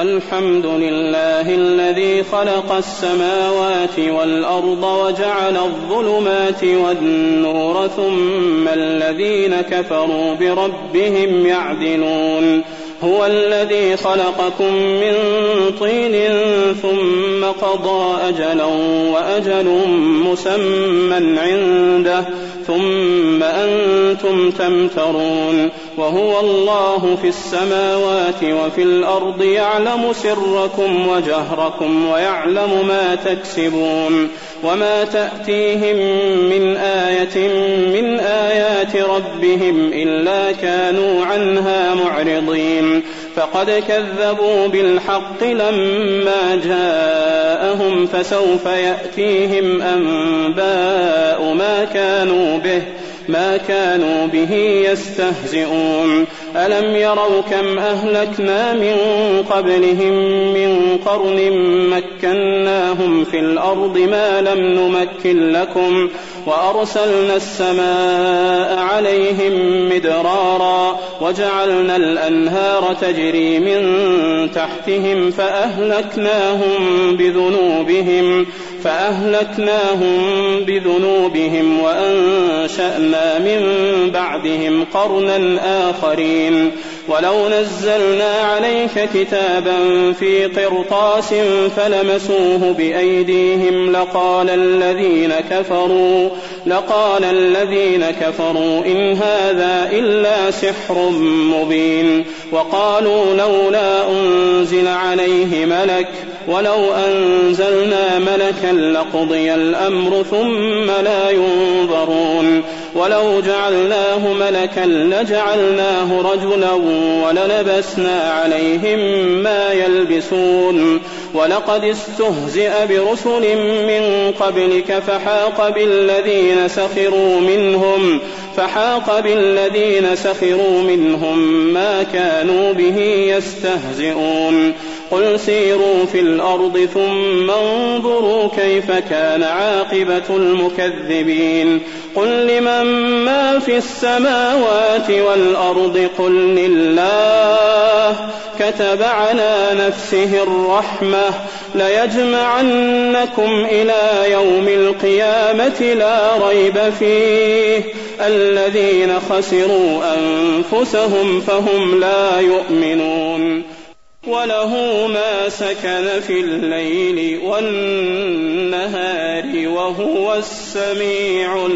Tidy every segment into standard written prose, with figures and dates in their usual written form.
الحمد لله الذي خلق السماوات والأرض وجعل الظلمات والنور ثم الذين كفروا بربهم يعدلون هو الذي خلقكم من طين ثم قضى أجلا وأجل مسمى عنده ثم أنتم تمترون وهو الله في السماوات وفي الأرض يعلم سركم وجهركم ويعلم ما تكسبون وما تأتيهم من آية من آيات ربهم إلا كانوا عنها معرضين فقد كذبوا بالحق لما جاءهم فسوف يأتيهم أنباء ما كانوا به يستهزئون ألم يروا كم أهلكنا من قبلهم من قرن مكناهم في الأرض ما لم نمكن لكم وأرسلنا السماء عليهم مدرارا وجعلنا الأنهار تجري من تحتهم فأهلكناهم بذنوبهم وأنشأنا من بعدهم قرنا آخرين ولو نزلنا عليك كتابا في قرطاس فلمسوه بأيديهم لقال الذين كفروا إن هذا إلا سحر مبين وقالوا لولا أنزل عليه ملك ولو أنزلنا ملكا لقضي الأمر ثم لا ينظرون ولو جعلناه ملكا لجعلناه رجلا وللبسنا عليهم ما يلبسون ولقد استهزئ برسل من قبلك فحاق بالذين سخروا منهم ما كانوا به يستهزئون قل سيروا في الأرض ثم انظروا كيف كان عاقبة المكذبين قل لمن ما في السماوات والأرض قل لله كتب على نفسه الرحمة ليجمعنكم إلى يوم القيامة لا ريب فيه الذين خسروا أنفسهم فهم لا يؤمنون وله ما سكن في الليل والنهار وهو السميع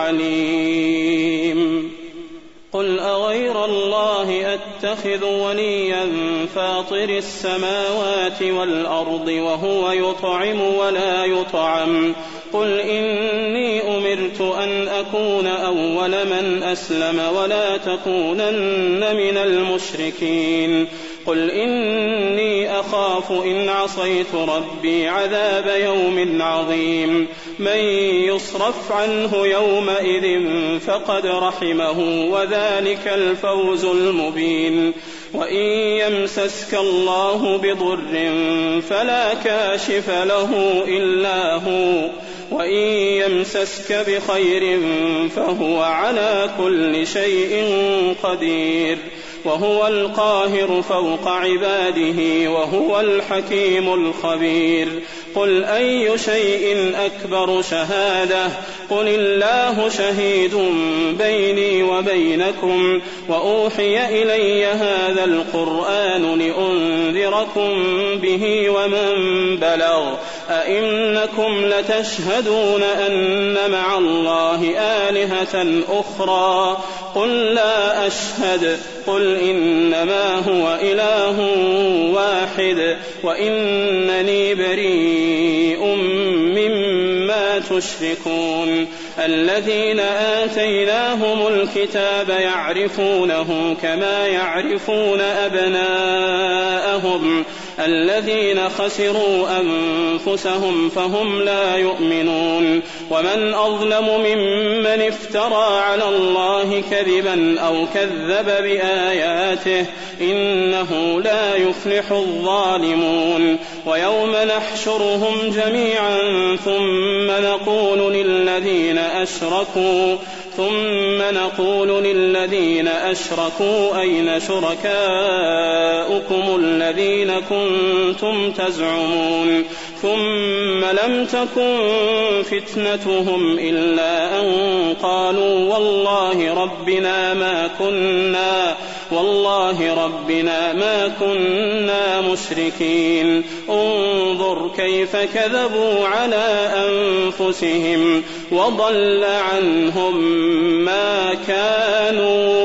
العليم قل أغير الله أتخذ وليا فاطر السماوات والأرض وهو يطعم ولا يطعم قل إني أمرت أن أكون أول من أسلم ولا تكونن من المشركين قل إني أخاف إن عصيت ربي عذاب يوم عظيم من يصرف عنه يومئذ فقد رحمه وذلك الفوز المبين وإن يمسسك الله بضر فلا كاشف له إلا هو وإن يمسسك بخير فهو على كل شيء قدير وهو القاهر فوق عباده وهو الحكيم الخبير قل أي شيء أكبر شهادة قل الله شهيد بيني وبينكم وأوحي إلي هذا القرآن لأنذركم به ومن بلغ أئنكم لتشهدون أن مع الله آلهة أخرى قل لا أشهد قل إنما هو إله واحد وإنني بريء مما تشركون الذين آتيناهم الكتاب يعرفونه كما يعرفون أبناءهم الذين خسروا أنفسهم فهم لا يؤمنون ومن أظلم ممن افترى على الله كذبا أو كذب بآياته إنه لا يفلح الظالمون ويوم نحشرهم جميعا ثم نقول للذين أشركوا ثم نقول للذين أشركوا أين شركاؤكم الذين كنتم تزعمون ثم لم تكن فتنتهم إلا أن قالوا والله ربنا ما كنا مشركين. انظر كيف كذبوا على أنفسهم وضل عنهم ما كانوا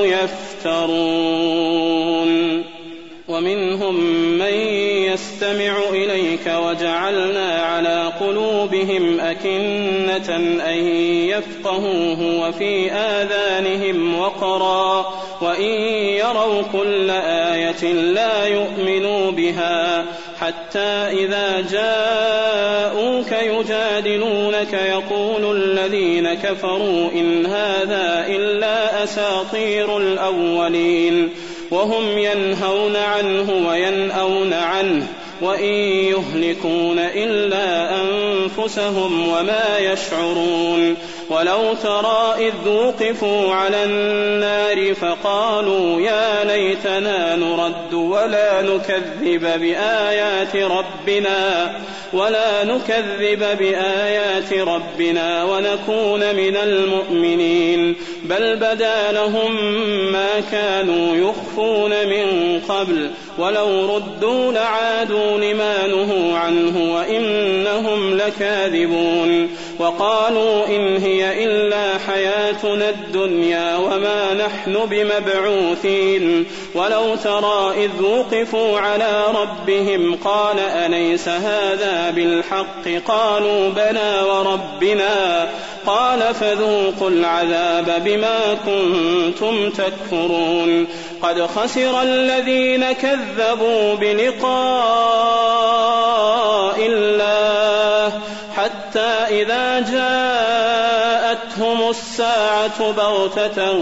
يفترون. ومنهم من يستمع إليك وجعلنا على قلوبهم أكنة أن يفقهوه وفي آذانهم وقرا وإن يروا كل آية لا يؤمنوا بها حتى إذا جاءوك يجادلونك يقول الذين كفروا إن هذا إلا أساطير الأولين وهم ينهون عنه وينأون عنه وإن يهلكون إلا أنفسهم وما يشعرون. ولو ترى إذ وقفوا على النار فقالوا يا ليتنا نرد ولا نكذب بآيات ربنا ونكون من المؤمنين بل بدا لهم ما كانوا يخفون من قبل ولو ردوا لعادوا لما نهوا عنه وإنهم لكاذبون. وقالوا إن هي إلا حياتنا الدنيا وما نحن بمبعوثين. ولو ترى إذ وقفوا على ربهم قال أليس هذا بالحق قالوا بلى وربنا قال فذوقوا العذاب بما كنتم تكفرون. قد خسر الذين كذبوا بلقاء الله حتى إذا جاءتهم الساعة بغتة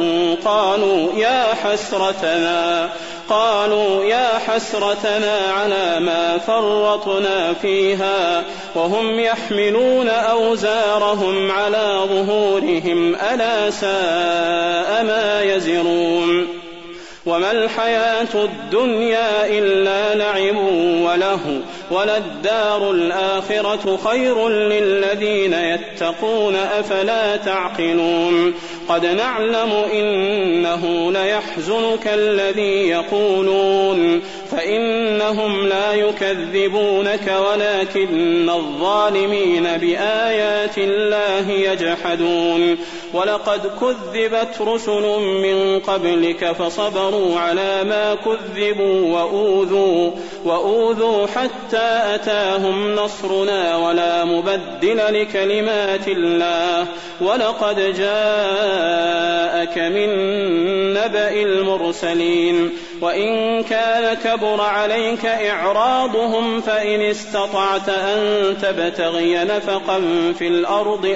قالوا يا حسرتنا على ما فرطنا فيها وهم يحملون أوزارهم على ظهورهم ألا ساء ما يزرون. وما الحياة الدنيا إلا لعب وله وللدار الآخرة خير للذين يتقون أفلا تعقلون. قد نعلم إنه ليحزنك الذي يقولون فإنهم لا يكذبونك ولكن الظالمين بآيات الله يجحدون. ولقد كذبت رسل من قبلك فصبروا على ما كذبوا وأوذوا حتى أتاهم نصرنا ولا مبدل لكلمات الله. ولقد جاءك من نبأ المرسلين. وإن كان كبر عليك إعراضهم فإن استطعت أن تبتغي نفقا في الأرض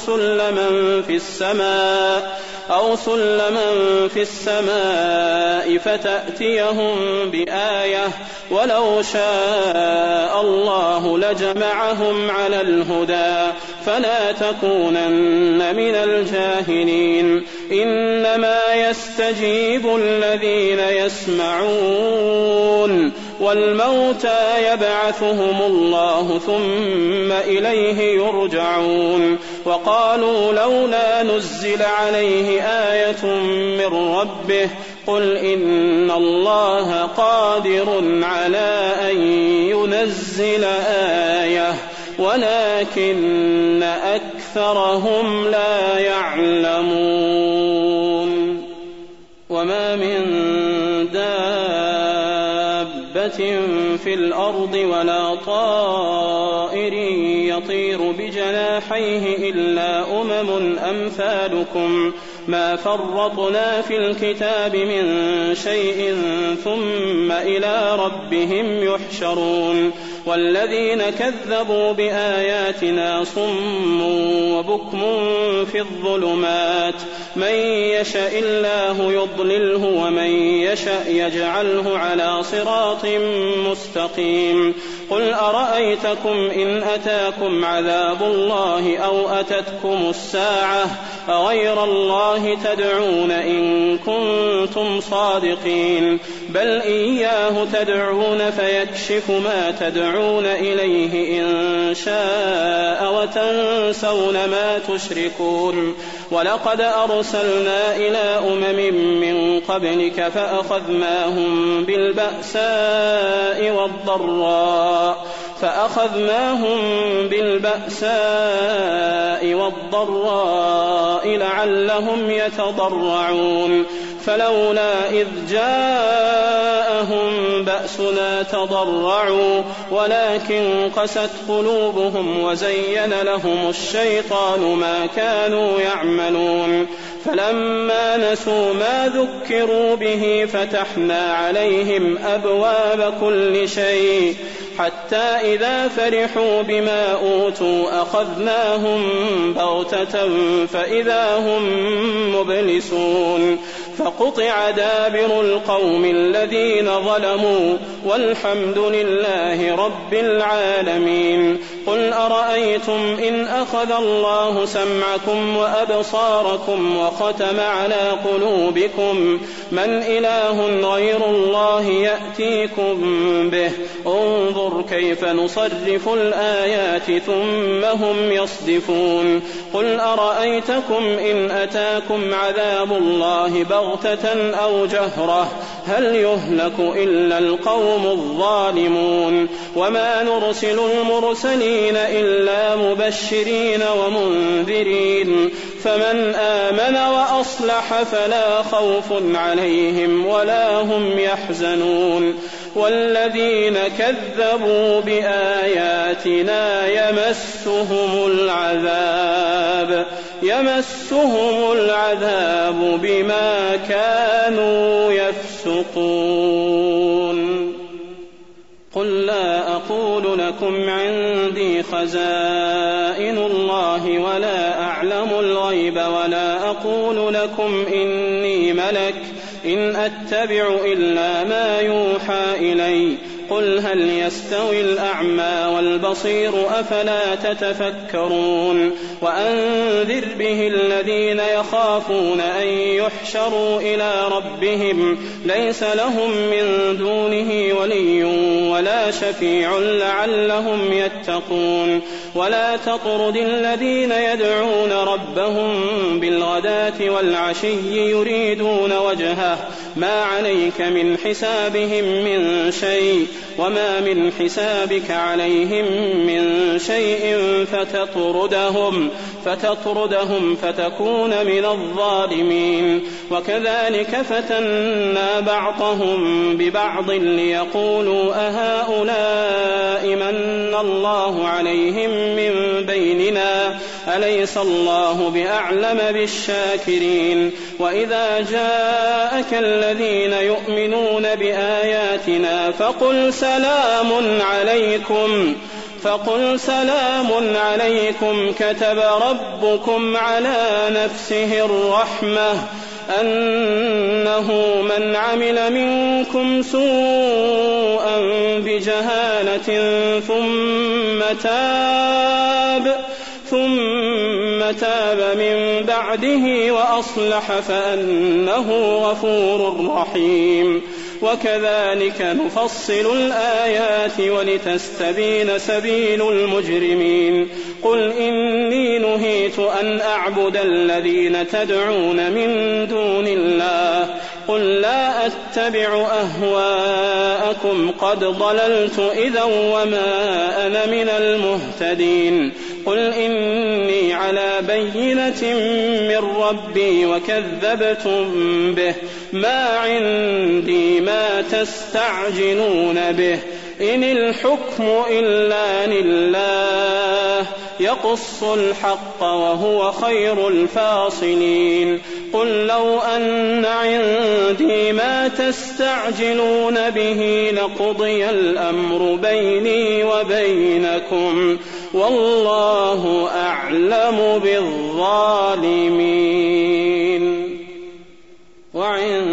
أو سلما في السماء فتأتيهم بآية ولو شاء الله لجمعهم على الهدى فلا تكونن من الجاهلين. إنما يستجيب الذين يسمعون والموتى يبعثهم الله ثم إليه يرجعون. وقالوا لولا نزل عليه آية من ربه قل إن الله قادر على أن ينزل آية ولكن أكثرهم لا يعلمون. وما من دابة في الأرض ولا طائر يطير بجناحيه إلا أمم أمثالكم ما فرطنا في الكتاب من شيء ثم إلى ربهم يحشرون. والذين كذبوا بآياتنا صم وبكم في الظلمات من يشاء الله يضلله ومن يشاء يجعله على صراط مستقيم. قل أرأيتكم إن أتاكم عذاب الله أو أتتكم الساعة أغير الله تدعون إن كنتم صادقين؟ بل إياه تدعون فيكشف ما تدعون إليه إن شاء وتنسون ما تشركون. ولقد أرسلنا إلى من قبلك فأخذناهم بالبأساء والضراء لعلهم يتضرعون. فلولا إذ جاءهم بأسنا تضرعوا ولكن قست قلوبهم وزين لهم الشيطان ما كانوا يعملون. فلما نسوا ما ذكروا به فتحنا عليهم أبواب كل شيء حتى إذا فرحوا بما أوتوا أخذناهم بغتة فإذا هم مبلسون. فقطع دابر القوم الذين ظلموا والحمد لله رب العالمين. قل أرأيتم إن أخذ الله سمعكم وأبصاركم وختم على قلوبكم من إله غير الله يأتيكم به؟ انظر كيف نصرف الآيات ثم هم يصدفون. قل أرأيتكم إن أتاكم عذاب الله بغتة أو جهرة هل يهلك إلا القوم الظالمون؟ وما نرسل المرسلين إلا مبشرين ومنذرين فمن آمن وأصلح فلا خوف عليهم ولا هم يحزنون. والذين كذبوا بآياتنا يمسهم العذاب بما كانوا يفسقون. قل لا أقول لكم عندي خزائن الله ولا أعلم الغيب ولا أقول لكم إني ملك إن أتبع إلا ما يوحى إلي. قل هل يستوي الأعمى والبصير أفلا تتفكرون. وأنذر به الذين يخافون أن يحشروا إلى ربهم ليس لهم من دونه ولي ولا شفيع لعلهم يتقون. ولا تطرد الذين يدعون ربهم بالغداة والعشي يريدون وجهه ما عليك من حسابهم من شيء وما من حسابك عليهم من شيء فتطردهم فتكون من الظالمين. وكذلك فتنا بعضهم ببعض ليقولوا أهؤلاء من الله عليهم من بيننا أليس الله بأعلم بالشاكرين. وإذا جاءك الذين يؤمنون بآياتنا فقل سلام عليكم كتب ربكم على نفسه الرحمة أنه من عمل منكم سوءا بجهالة ثم تاب من بعده وأصلح فأنه غفور رحيم. وكذلك نفصل الآيات ولتستبين سبيل المجرمين. قل إني نهيت أن أعبد الذين تدعون من دون الله قل لا أتبع أهواءكم قد ضللت إذا وما أنا من المهتدين. قل إني على بينة من ربي وكذبتم به ما عندي ما تستعجلون به إن الحكم إلا لله يقص الحق وهو خير الفاصلين. قل لو أن عندي ما تستعجلون به لقضي الأمر بيني وبينكم والله أعلم بالظالمين. وعنده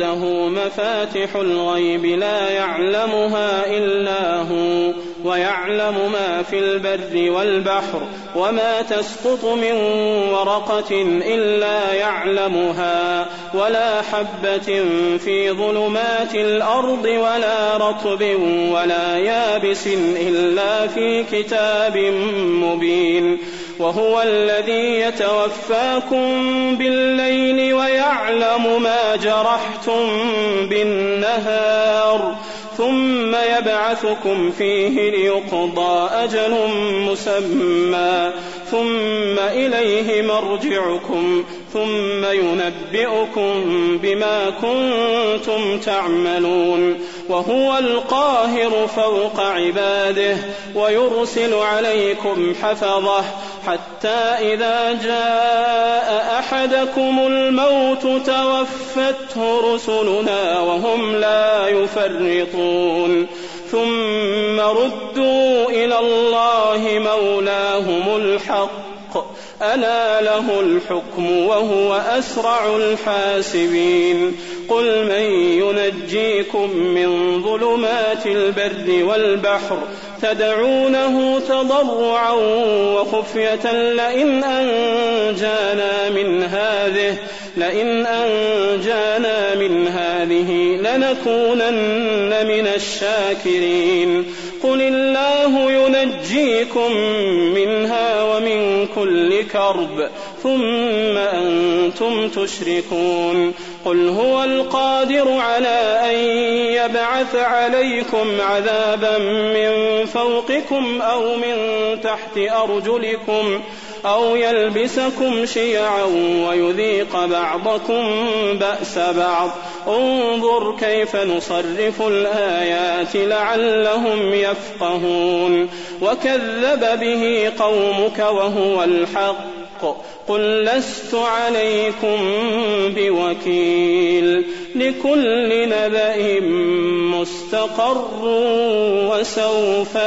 عنده مفاتح الغيب لا يعلمها إلا هو ويعلم ما في البر والبحر وما تسقط من ورقة إلا يعلمها ولا حبة في ظلمات الأرض ولا رطب ولا يابس إلا في كتاب مبين. وهو الذي يتوفاكم بالليل ويعلم ما جرحتم بالنهار ثم يبعثكم فيه ليقضى أجل مسمى ثم إليه مرجعكم ثم ينبئكم بما كنتم تعملون. وهو القاهر فوق عباده ويرسل عليكم حفظه حتى إذا جاء أحدكم الموت توفته رسلنا وهم لا يفرطون ثم ردوا إلى الله مولاهم الحق ألا له الحكم وهو أسرع الحاسبين. قل من ينجيكم من ظلمات البر والبحر تدعونه تضرعا وخفية لئن أنجانا من هذه لنكونن من الشاكرين. قل الله ينجيكم منها ومن كل كرب ثم أنتم تشركون. قل هو القادر على أن يبعث عليكم عذابا من فوقكم أو من تحت أرجلكم أو يلبسكم شيعا ويذيق بعضكم بأس بعض انظر كيف نصرف الآيات لعلهم يفقهون. وكذب به قومك وهو الحق قل لست عليكم بوكيل لكل نبأ مستقر وسوف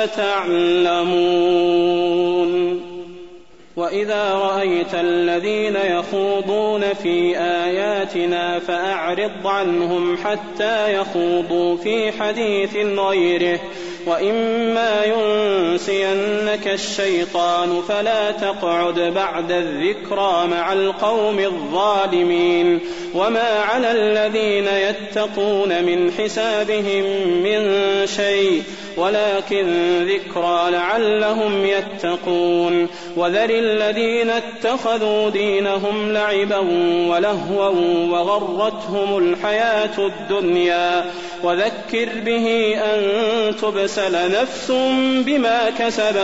تعلمون. وإذا رأيت الذين يخوضون في آياتنا فأعرض عنهم حتى يخوضوا في حديث غيره وإما ينسينك الشيطان فلا تقعد بعد الذكرى مع القوم الظالمين. وما على الذين يتقون من حسابهم من شيء ولكن ذكرى لعلهم يتقون. وذر الذين اتخذوا دينهم لعبا ولهوا وغرتهم الحياة الدنيا وذكر به أن تبسل نفس بما كسبت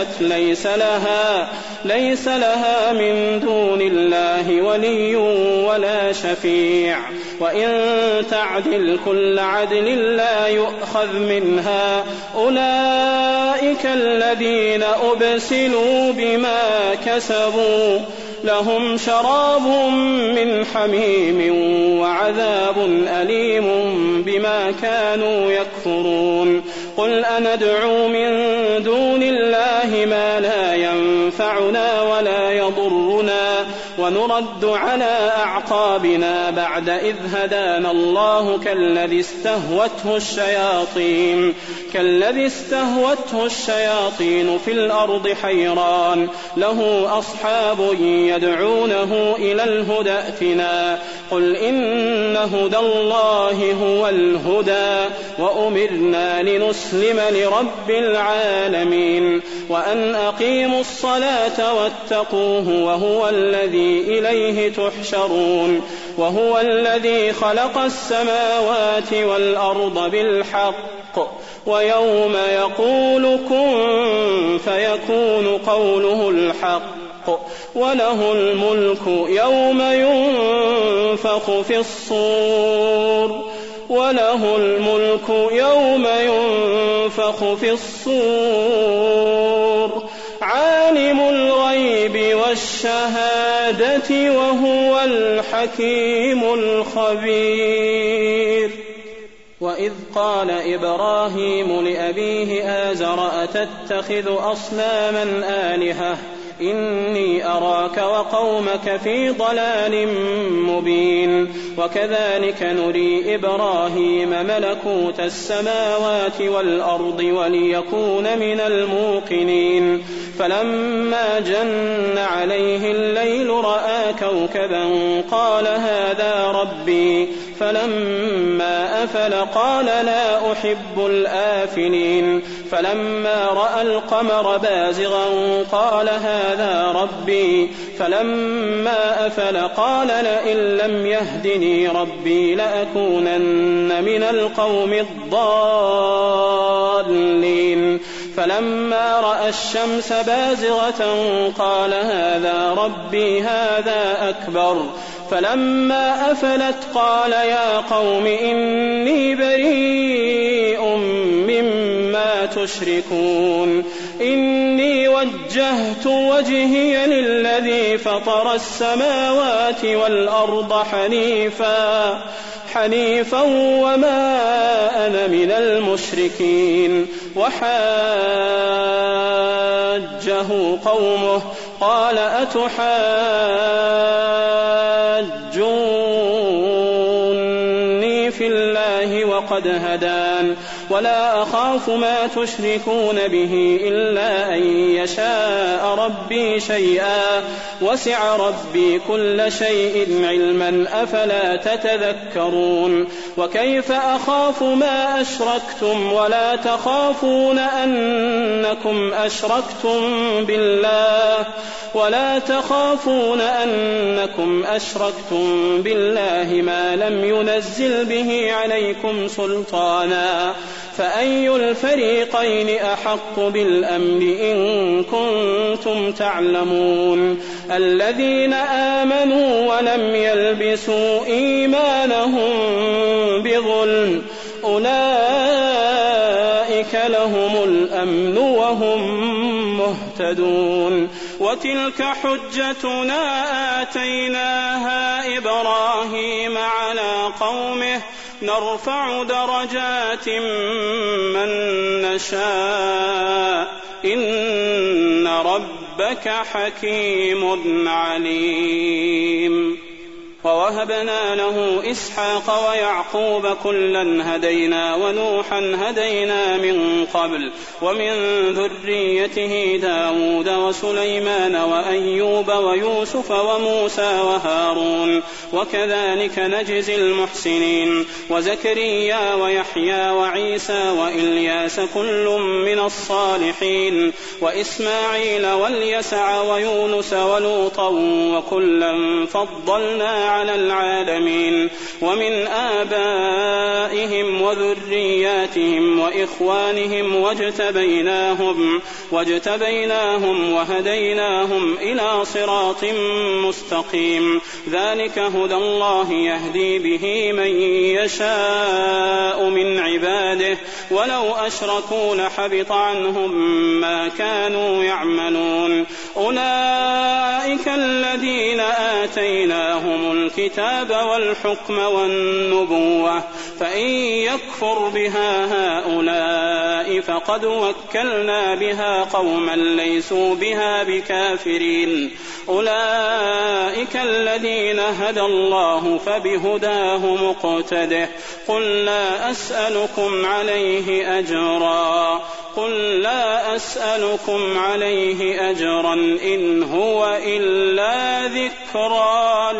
ليس لها من دون الله ولي ولا شفيع وإن تعدل كل عدل لا يؤخذ منها أولئك الذين أبسلوا بما كسبوا لهم شراب من حميم وعذاب أليم بما كانوا يكفرون. قل أندعو من دون الله ما لا ينفعنا ولا يضرنا ونرد على أعقابنا بعد إذ هدانا الله كالذي استهوته الشياطين في الأرض حيران له أصحاب يدعونه إلى الهدى ائتنا قل إن هدى الله هو الهدى وأمرنا لنسلم لرب العالمين وأن أقيموا الصلاة واتقوه وهو الذي إليه تحشرون. وهو الذي خلق السماوات والأرض بالحق ويوم يقول كن فيكون قوله الحق وله الملك يوم ينفخ في الصور عالم الغيب والشهادة وهو الحكيم الخبير. وإذ قال إبراهيم لأبيه آزر أتتخذ أصناما آلهة إني أراك وقومك في ضلال مبين. وكذلك نري إبراهيم ملكوت السماوات والأرض وليكون من الموقنين. فلما جن عليه الليل رأى كوكبا قال هذا ربي، فلما أفل قال لا أحب الآفلين. فلما رأى القمر بازغا قال هذا ربي، فلما أفل قال لئن لم يهدني ربي لأكونن من القوم الضالين. فلما رأى الشمس بازغة قال هذا ربي هذا أكبر. فلما أفلت قال يا قوم إني بريء مما تشركون. إني وجهت وجهي للذي فطر السماوات والأرض حنيفا وما أنا من المشركين. وحاجه قومه قال أتحاجوني في الله وقد هدان ولا أخاف ما تشركون به إلا أن يشاء ربي شيئا وسع ربي كل شيء علما أفلا تتذكرون. وكيف أخاف ما أشركتم ولا تخافون أنكم أشركتم بالله ما لم ينزل به عليكم سلطانا فأي الفريقين أحق بالأمن إن كنتم تعلمون. الذين آمنوا ولم يلبسوا إيمانهم بظلم أولئك لهم الأمن وهم مهتدون. وتلك حجتنا آتيناها إبراهيم على قومه نرفع درجات من نشاء إن ربك حكيم عليم. ووهبنا له إسحاق ويعقوب كلا هدينا ونوحا هدينا من قبل ومن ذريته داود وسليمان وأيوب ويوسف وموسى وهارون وكذلك نجزي المحسنين. وزكريا ويحيى وعيسى وإلياس كل من الصالحين وإسماعيل واليسع ويونس ولوطا وكلا فضلنا على العالمين. ومن آبائهم وذرياتهم وإخوانهم واجتبيناهم وهديناهم إلى صراط مستقيم. ذلك هدى الله يهدي به من يشاء من عباده ولو أشركوا لحبط عنهم ما كانوا يعملون. أولئك الذين آتيناهم الكتاب والحكم والنبوة فإن يكفر بها هؤلاء فقد وكلنا بها قوما ليسوا بها بكافرين. أولئك الذين هدى الله فبهداه مقتده. قل لا أسألكم عليه أجرا إن هو إلا ذكرى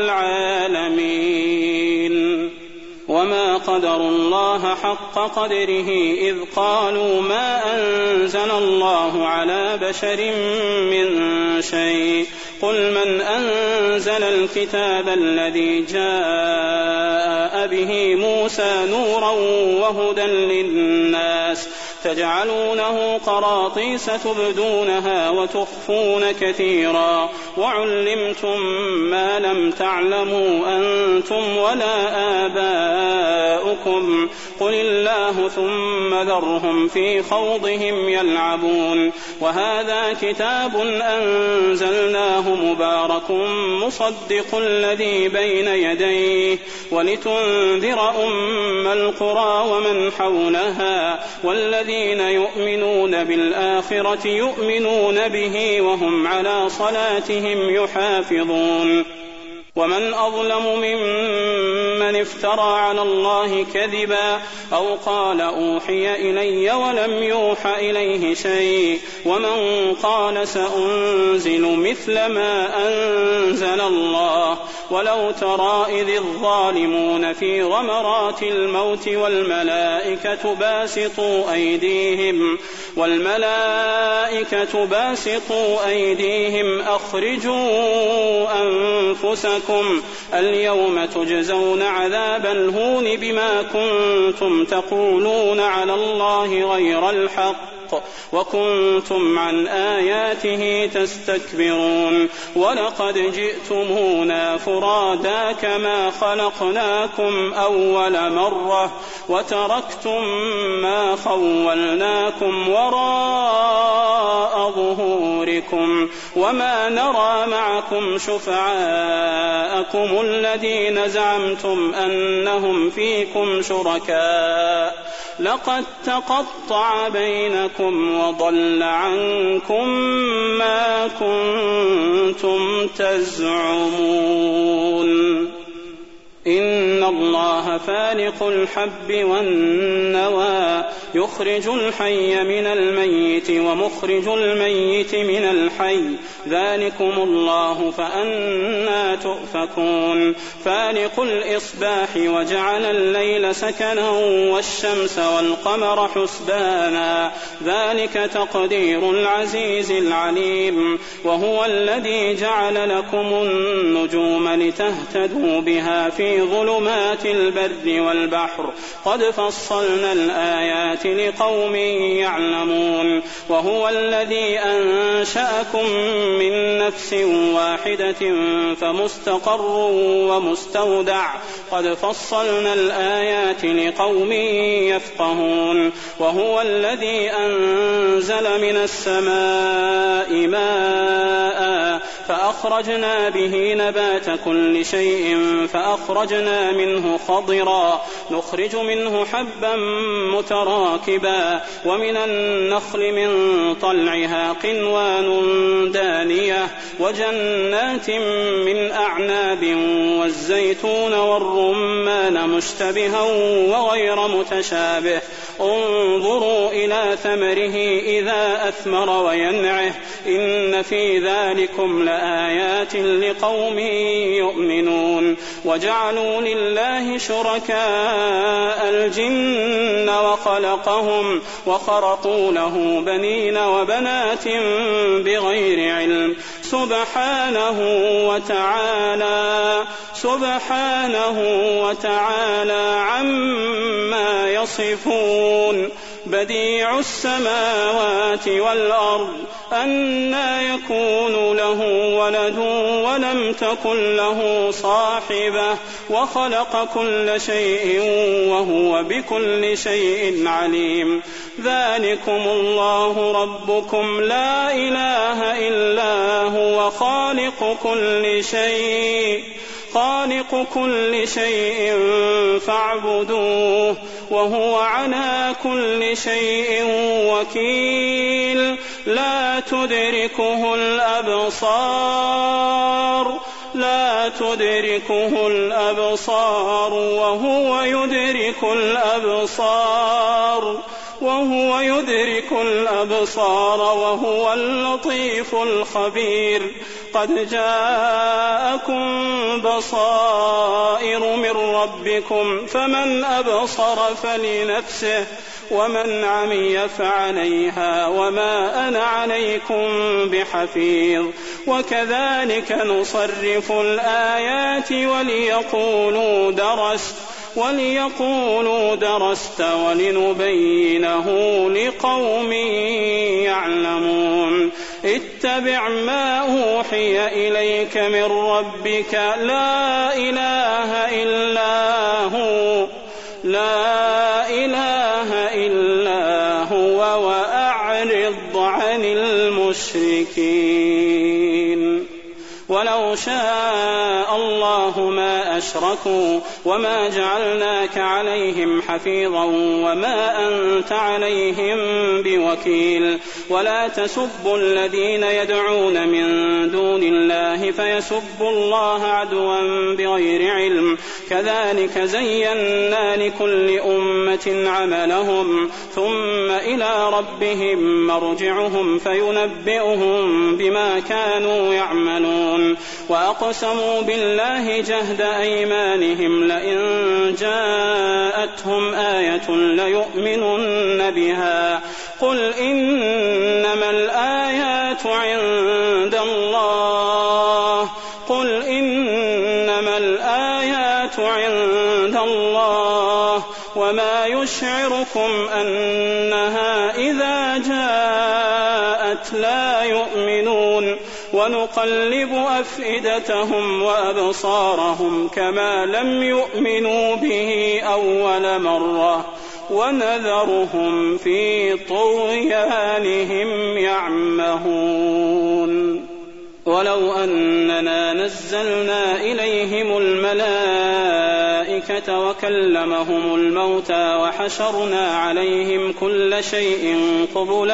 للعالمين. وما قدروا الله حق قدره إذ قالوا ما أنزل الله على بشر من شيء. قل من أنزل الكتاب الذي جاء به موسى نورا وهدى للناس تجعلونه قراطيس تبدونها وتخفون كثيرا وعلمتم ما لم تعلموا أنتم ولا آباؤكم قل الله ثم ذرهم في خوضهم يلعبون. وهذا كتاب أنزلناه مبارك مصدق الذي بين يديه ولتنذر أم القرى ومن حولها والذين يؤمنون بالآخرة يؤمنون به وهم على صلاتهم يحافظون. ومن أظلم ممن افترى على الله كذبا أو قال أوحي إلي ولم يوح إليه شيء ومن قال سأنزل مثل ما أنزل الله. ولو ترى إذ الظالمون في غمرات الموت والملائكة باسطوا أيديهم أخرجوا أنفسكم اليوم تجزون عذاب الهون بما كنتم تقولون على الله غير الحق وكنتم عن آياته تستكبرون. ولقد جئتمونا فرادا كما خلقناكم أول مرة وتركتم ما خولناكم وراء ظهوركم وما نرى معكم شفعاءكم الذين زعمتم أنهم فيكم شركاء لقد تقطع بينكم وضل عنكم ما كنتم تزعمون. إن الله فالق الحب والنوى يخرج الحي من الميت ومخرج الميت من الحي ذلكم الله فأنى تؤفكون. فالق الإصباح وجعل الليل سكنا والشمس والقمر حسبانا ذلك تقدير العزيز العليم. وهو الذي جعل لكم النجوم لتهتدوا بها في ظلمات البر والبحر قد فصلنا الآيات لقوم يعلمون. وهو الذي أنشأكم من نفس واحدة فمستقر ومستودع قد فصلنا الآيات لقوم يفقهون. وهو الذي أنزل من السماء ماء فأخرجنا به نبات كل شيء فأخرجنا منه خضرا نخرج منه حبا متراكبا ومن النخل من طلعها قنوان دانية وجنات من أعناب والزيتون والرمان مشتبها وغير متشابه انظروا إلى ثمره إذا أثمر وينعه إن في ذلكم لآيات لقوم يؤمنون. وجعلوا لله شركاء الجن وخلقهم وخرقوا له بنين وبنات بغير علم سبحانه وتعالى عما يصفون. بديع السماوات والأرض أنى يكون له ولد ولم تكن له صاحبة وخلق كل شيء وهو بكل شيء عليم. ذلكم الله ربكم لا إله إلا هو خالق كل شيء فاعبدوه وهو على كل شيء وكيل. لا تدركه الأبصار وهو يدرك الأبصار وهو اللطيف الخبير. قد جاءكم بصائر من ربكم فمن أبصر فلنفسه ومن عمي فعليها وما أنا عليكم بحفيظ. وكذلك نصرف الآيات وليقولوا درست ولنبينه لقوم يعلمون. اتبع ما أوحي إليك من ربك لا إله إلا هو فأعرض عن المشركين ولو شاء الله ما أشركوا وما جعلناك عليهم حفيظا وما أنت عليهم بوكيل ولا تسبوا الذين يدعون من دون الله فيسبوا الله عدوا بغير علم كذلك زينا لكل أمة عملهم ثم إلى ربهم مرجعهم فينبئهم بما كانوا يعملون وأقسموا بالله جهد أيمانهم لئن جاءتهم آية ليؤمنن بها قل إنما الآيات عند الله وما يشعركم أنها إذا جاءت لا يؤمنون ونقلب أفئدتهم وأبصارهم كما لم يؤمنوا به أول مرة ونذرهم في طغيانهم يعمهون ولو أننا نزلنا إليهم الملائكة وكلمهم الموتى وحشرنا عليهم كل شيء قبلا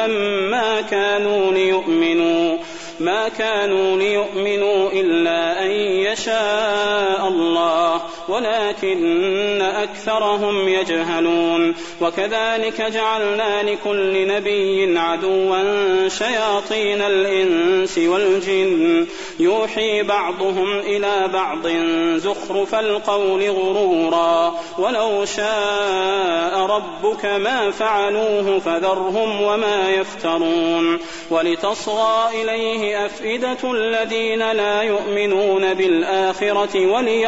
ما كانوا ليؤمنوا إلا أن يشاء الله ولكن أكثرهم يجهلون وكذلك جعلنا لكل نبي عدوا شياطين الإنس والجن يوحي بعضهم إلى بعض زخرف القول غرورا ولو شاء ربك ما فعلوه فذرهم وما يفترون ولتصغى إليه أفئدة الذين لا يؤمنون بالآخرة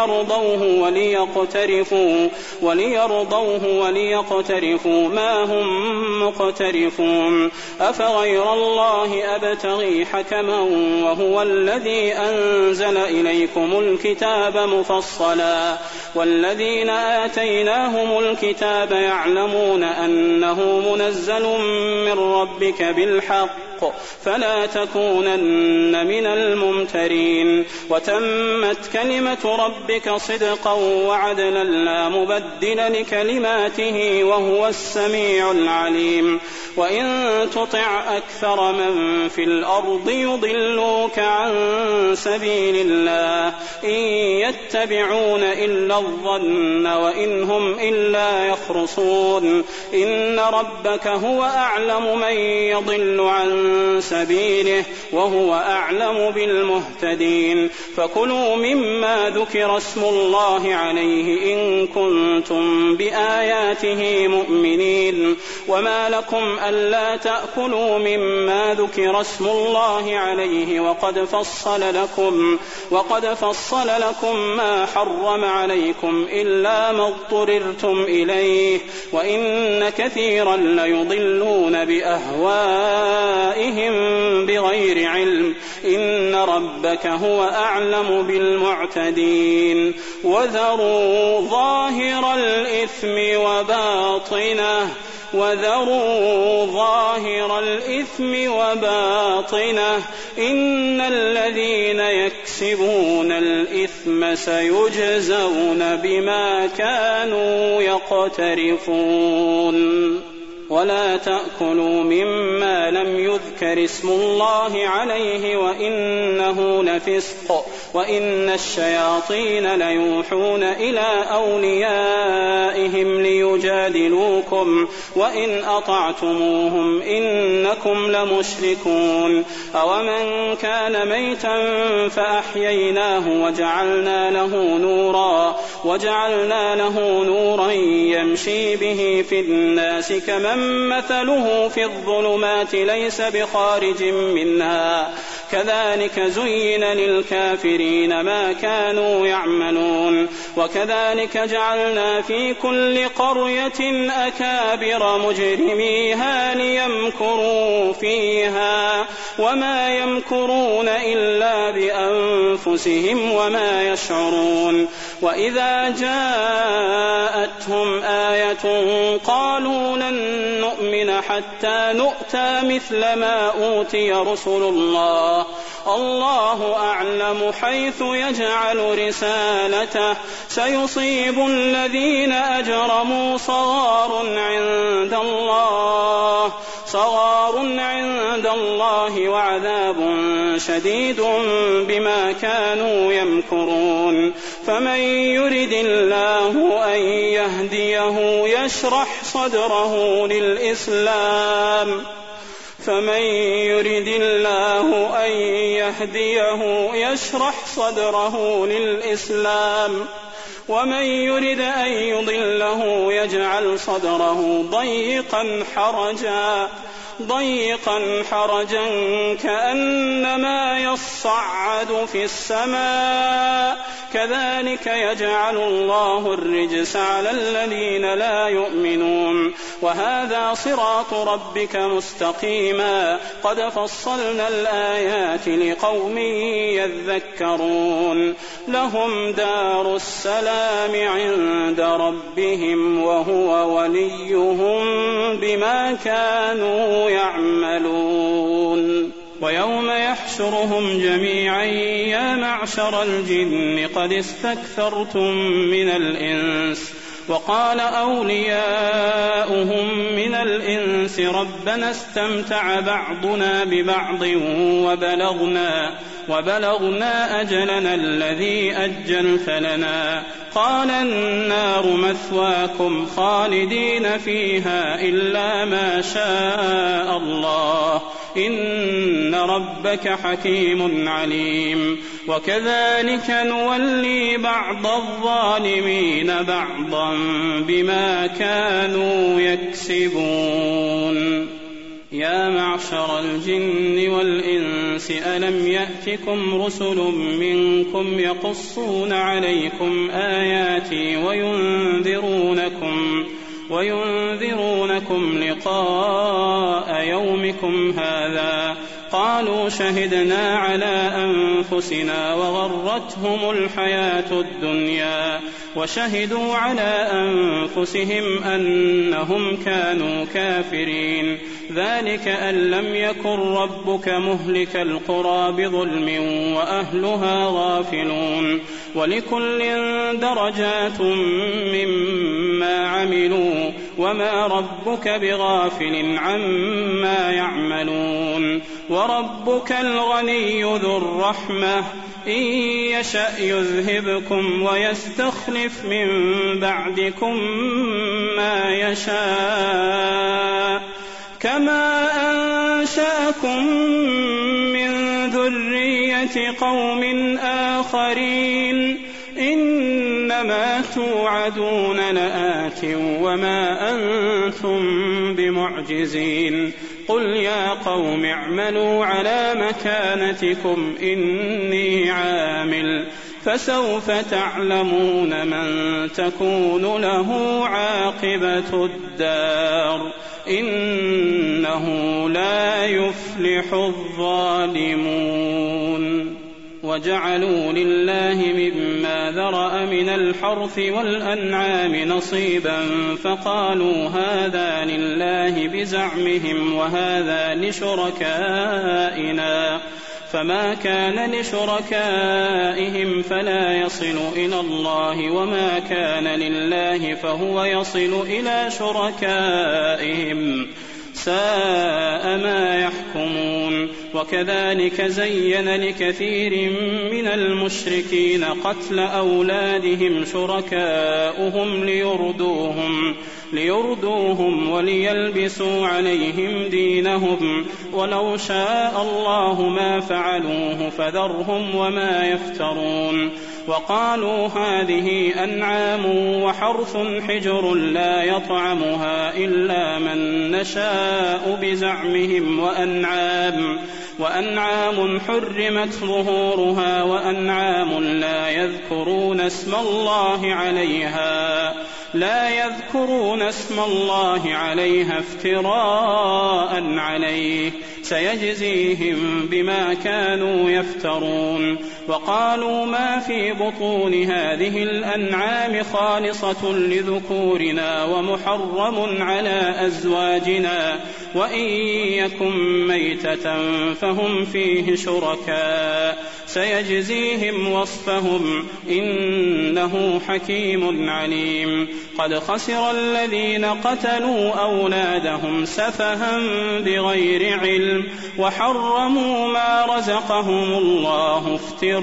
وليرضوه وليقترفوا ما هم مقترفون أفغير الله أبتغي حكما وهو الذي أنزل إليكم الكتاب مفصلا والذين آتيناهم الكتاب يعلمون أنه منزل من ربك بالحق فلا تكونن من الممترين وتمت كلمة ربك صدقا وعدلا لا مبدل لكلماته وهو السميع العليم وإن تطع أكثر من في الأرض يضلوك عن سبيل الله إن يتبعون إلا الظن وإن هم إلا يخرصون إن ربك هو أعلم من يضل عن سبيله وهو أعلم بالمهتدين فكلوا مما ذكر اسم الله عليه إن كنتم بآياته مؤمنين وما لكم ألا تأكلوا مما ذكر اسم الله عليه وقد فصل لكم ما حرم عليكم إلا ما اضطررتم إليه وإن كثيرا ليضلون بأهوائهم بغير علم إن ربك هو أعلم بالمعتدين وذروا ظاهر الإثم وباطنه إن الذين يكسبون الإثم سيجزون بما كانوا يقترفون ولا تأكلوا مما لم يذكر اسم الله عليه وإنه لفسق وإن الشياطين ليوحون إلى أوليائهم ليجادلوكم وإن أطعتموهم إنكم لمشركون أومن كان ميتا فأحييناه وجعلنا له نورا يمشي به في الناس كمن مثله في الظلمات ليس بخارج منها كذلك زين للكافرين ما كانوا يعملون وكذلك جعلنا في كل قرية أكابر مجرميها ليمكروا فيها وما يمكرون إلا بأنفسهم وما يشعرون وإذا جاءتهم آية قالوا لن نؤمن حتى نؤتى مثل ما أوتي رسل الله الله أعلم حيث يجعل رسالته سيصيب الذين أجرموا صغار عند الله وعذاب شديد بما كانوا يمكرون فمن يرد الله أن يهديه يشرح صدره للإسلام ومن يرد أن يضله يجعل صدره ضيقا حرجا كأنما يصعد في السماء كذلك يجعل الله الرجس على الذين لا يؤمنون وهذا صراط ربك مستقيما قد فصلنا الآيات لقوم يذكرون لهم دار السلام عند ربهم وهو وليهم بما كانوا يعملون ويوم يحشرهم جميعا يا معشر الجن قد استكثرتم من الإنس وقال أولياؤهم من الإنس ربنا استمتع بعضنا ببعض وبلغنا أجلنا الذي أجلت لنا قال النار مثواكم خالدين فيها إلا ما شاء الله إن ربك حكيم عليم وكذلك نولي بعض الظالمين بعضا بما كانوا يكسبون يا معشر الجن والإنس ألم يأتكم رسل منكم يقصون عليكم آياتي وينذرونكم لقاء يومكم هذا قالوا شهدنا على أنفسنا وغرتهم الحياة الدنيا وشهدوا على أنفسهم أنهم كانوا كافرين ذلك أن لم يكن ربك مهلك القرى بظلم وأهلها غافلون ولكل درجات مما عملوا وما ربك بغافل عما يعملون وربك الغني ذو الرحمة إن يشأ يذهبكم ويستخلف من بعدكم ما يشاء كما أنشأكم من ذرية قوم آخرين إنما توعدون لآت وما أنتم بمعجزين قل يا قوم اعملوا على مكانتكم إني عامل فسوف تعلمون من تكون له عاقبة الدار إنه لا يفلح الظالمون وجعلوا لله مما ذرأ من الحرث والأنعام نصيبا فقالوا هذا لله بزعمهم وهذا لشركائنا فما كان لشركائهم فلا يصل إلى الله وما كان لله فهو يصل إلى شركائهم ساء ما يحكمون وكذلك زين لكثير من المشركين قتل أولادهم شركاؤهم ليردوهم وليلبسوا عليهم دينهم ولو شاء الله ما فعلوه فذرهم وما يفترون وقالوا هذه أنعام وحرث حجر لا يطعمها إلا من نشاء بزعمهم وأنعام حرمت ظهورها وأنعام لا يذكرون اسم الله عليها افتراء عليه سيجزيهم بما كانوا يفترون. وقالوا ما في بطون هذه الأنعام خالصة لذكورنا ومحرم على أزواجنا وإن يكن ميتة فهم فيه شركاء سيجزيهم وصفهم إنه حكيم عليم. قد خسر الذين قتلوا أولادهم سفها بغير علم وحرموا ما رزقهم الله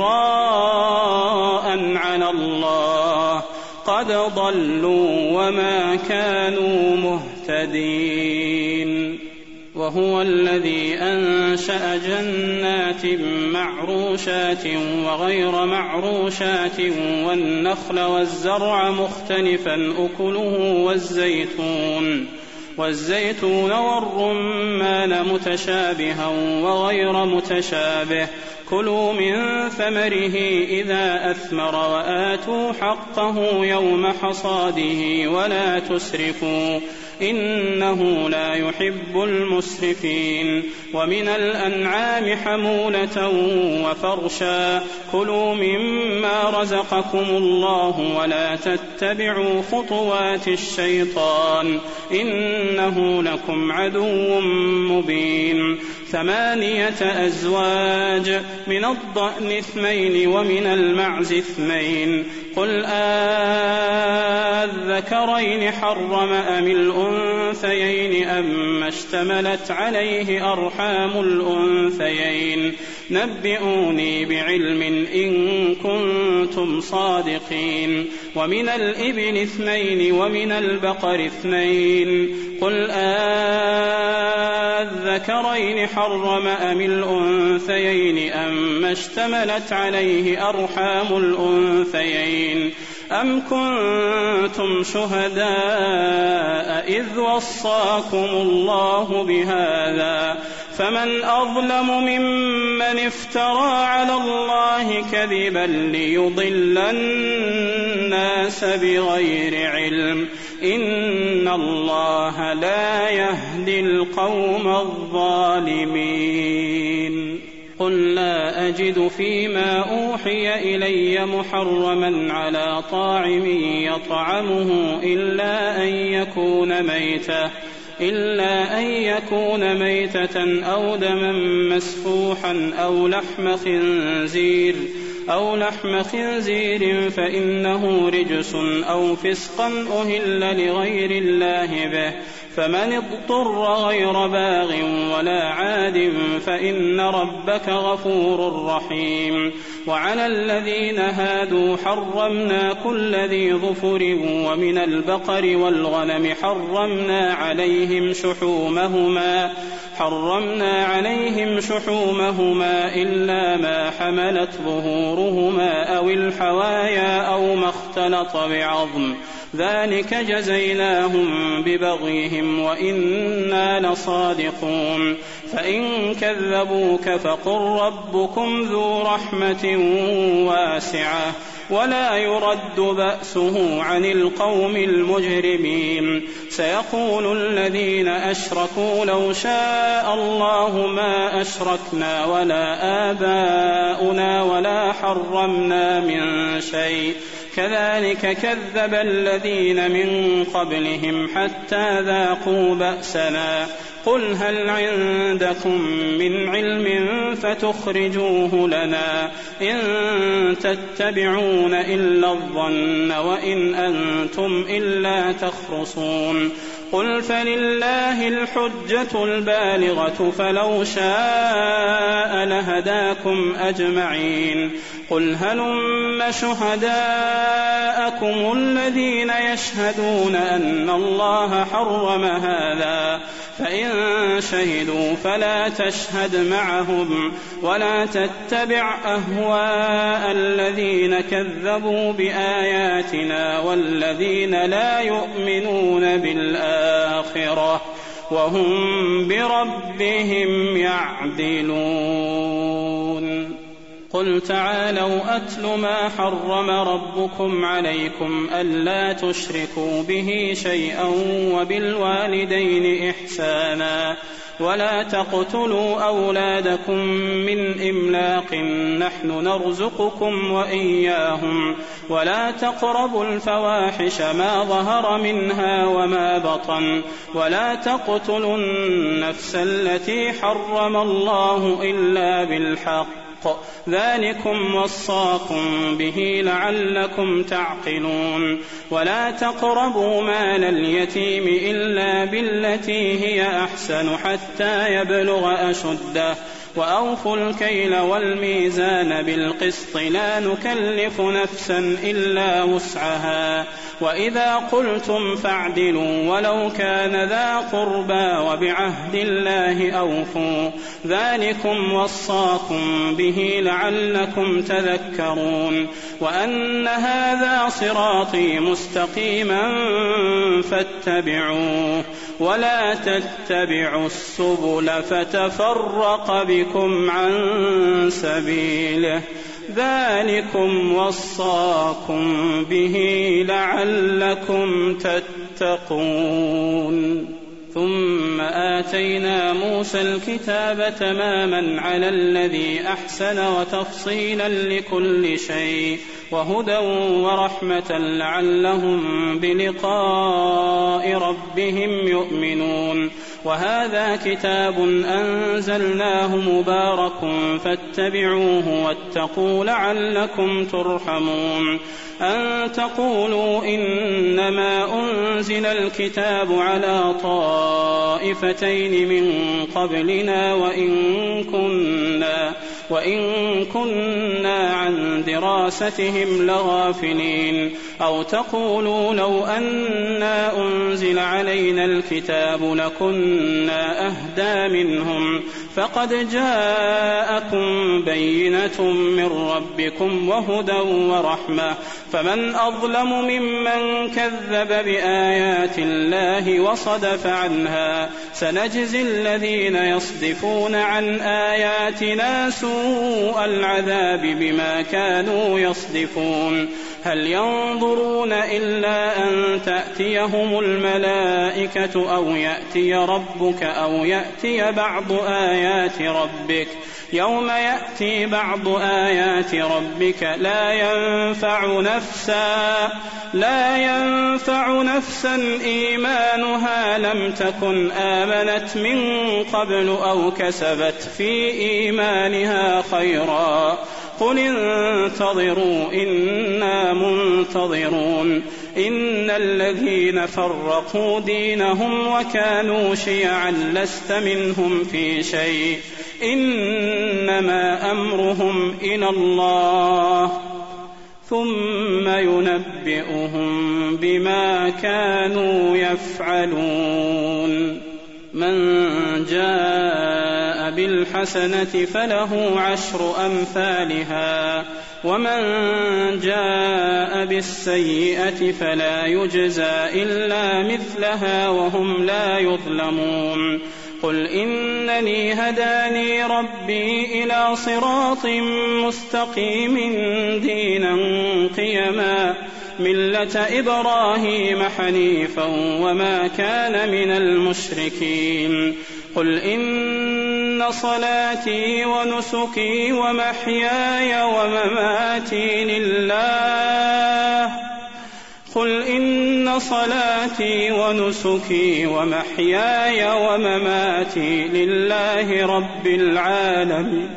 افتراء على الله قد ضلوا وما كانوا مهتدين. وهو الذي أنشأ جنات معروشات وغير معروشات والنخل والزرع مختلفا أكله والزيتون والرمان متشابها وغير متشابه كلوا من ثمره إذا أثمر وآتوا حقه يوم حصاده ولا تسرفوا إنه لا يحب المسرفين. ومن الأنعام حمولة وفرشا كلوا مما رزقكم الله ولا تتبعوا خطوات الشيطان إنه لكم عدو مبين. 8 أزواج من الضأن 2 ومن المعز 2 قل أذكرين حرم أم الأنثيين أما اشتملت عليه أرحام الأنثيين نبئوني بعلم إن كنتم صادقين. ومن الإبل 2 ومن البقر 2 قل أذكرين حرم أم الأنثيين أما اشتملت عليه أرحام الأنثيين أم كنتم شهداء إذ وصاكم الله بهذا فمن أظلم ممن افترى على الله كذبا ليضل الناس بغير علم إن الله لا يهدي القوم الظالمين. قل لا أجد فيما أوحي إلي محرما على طاعم يطعمه إلا أن يكون ميتة أو دما مسفوحا أو لحم خنزير فإنه رجس أو فسقا أهل لغير الله به فمن اضطر غير باغ ولا عاد فإن ربك غفور رحيم. وعلى الذين هادوا حرمنا كل ذي ظفر ومن البقر والغنم حرمنا عليهم شحومهما إلا ما حملت ظهورهما أو الحوايا أو ما اختلط بعظم ذلك جزيناهم ببغيهم وإنا لصادقون. فإن كذبوك فقل ربكم ذو رحمة واسعة ولا يرد بأسه عن القوم المجرمين. سيقول الذين أشركوا لو شاء الله ما أشركنا ولا آباؤنا ولا حرمنا من شيء كذلك كذب الذين من قبلهم حتى ذاقوا بأسنا. قل هل عندكم من علم فتخرجوه لنا إن تتبعون إلا الظن وإن أنتم إلا تخرصون. قل فلله الحجة البالغة فلو شاء لهداكم أجمعين. قل هلم شهداءكم الذين يشهدون أن الله حرم هذا فإن شهدوا فلا تشهد معهم ولا تتبع أهواء الذين كذبوا بآياتنا والذين لا يؤمنون بالآخرة وهم بربهم يعدلون. قل تعالوا أتل ما حرم ربكم عليكم ألا تشركوا به شيئا وبالوالدين إحسانا ولا تقتلوا أولادكم من إملاق نحن نرزقكم وإياهم ولا تقربوا الفواحش ما ظهر منها وما بطن ولا تقتلوا النفس التي حرم الله إلا بالحق ذلكم وصاكم به لعلكم تعقلون ولا تقربوا مال اليتيم إلا بالتي هي أحسن حتى يبلغ أشده وأوفوا الكيل والميزان بالقسط لا نكلف نفسا إلا وسعها وإذا قلتم فاعدلوا ولو كان ذا قربى وبعهد الله أوفوا ذلكم وصاكم به لعلكم تذكرون وأن هذا صراطي مستقيما فاتبعوه ولا تتبعوا السبل فتفرق بكم عن سبيله ذلكم وصاكم به لعلكم تتقون ثم آتينا موسى الكتاب تماما على الذي أحسن وتفصيلا لكل شيء وهدى ورحمة لعلهم بلقاء ربهم يؤمنون وهذا كتاب أنزلناه مبارك فاتبعوه واتقوا لعلكم ترحمون أن تقولوا إنما أنزل الكتاب على طائفتين من قبلنا وإن كنا عن دراستهم لغافلين أو تقولوا لو أنا أنزل علينا الكتاب لكنا أهدى منهم فقد جاءكم بينة من ربكم وهدى ورحمة فمن أظلم ممن كذب بآيات الله وصدف عنها سنجزي الذين يصدفون عن آياتنا سوء العذاب بما كانوا يصدفون هل ينظرون إلا أن تأتيهم الملائكة أو يأتي ربك أو يأتي بعض آيات ربك يوم يأتي بعض آيات ربك لا ينفع نفسا إيمانها لم تكن آمنت من قبل أو كسبت في إيمانها خيرا قل انتظروا إنا منتظرون إن الذين فرقوا دينهم وكانوا شيعا لست منهم في شيء إنما أمرهم إلى الله ثم ينبئهم بما كانوا يفعلون من جاء بالحسنة فله 10 أمثالها ومن جاء بالسيئة فلا يجزى إلا مثلها وهم لا يظلمون قل إنني هداني ربي إلى صراط مستقيم دينا قيما ملة إبراهيم حنيفا وما كان من المشركين قل إن صلاتي ونسكي ومحياي ومماتي لله رب العالمين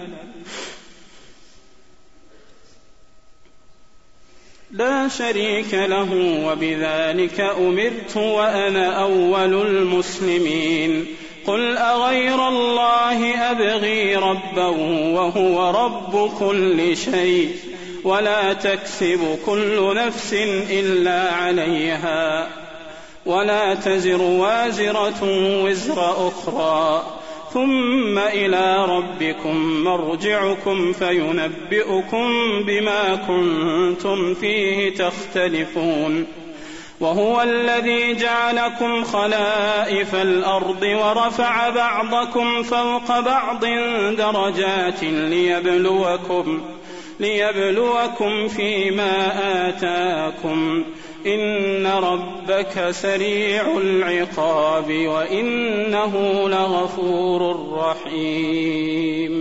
لا شريك له وبذلك أمرت وأنا أول المسلمين قل أغير الله أبغي ربا وهو رب كل شيء ولا تكسب كل نفس إلا عليها ولا تزر وازرة وزر أخرى ثم إلى ربكم مرجعكم فينبئكم بما كنتم فيه تختلفون وهو الذي جعلكم خلائف الأرض ورفع بعضكم فوق بعض درجات ليبلوكم فيما آتاكم إن ربك سريع العقاب وإنه لغفور رحيم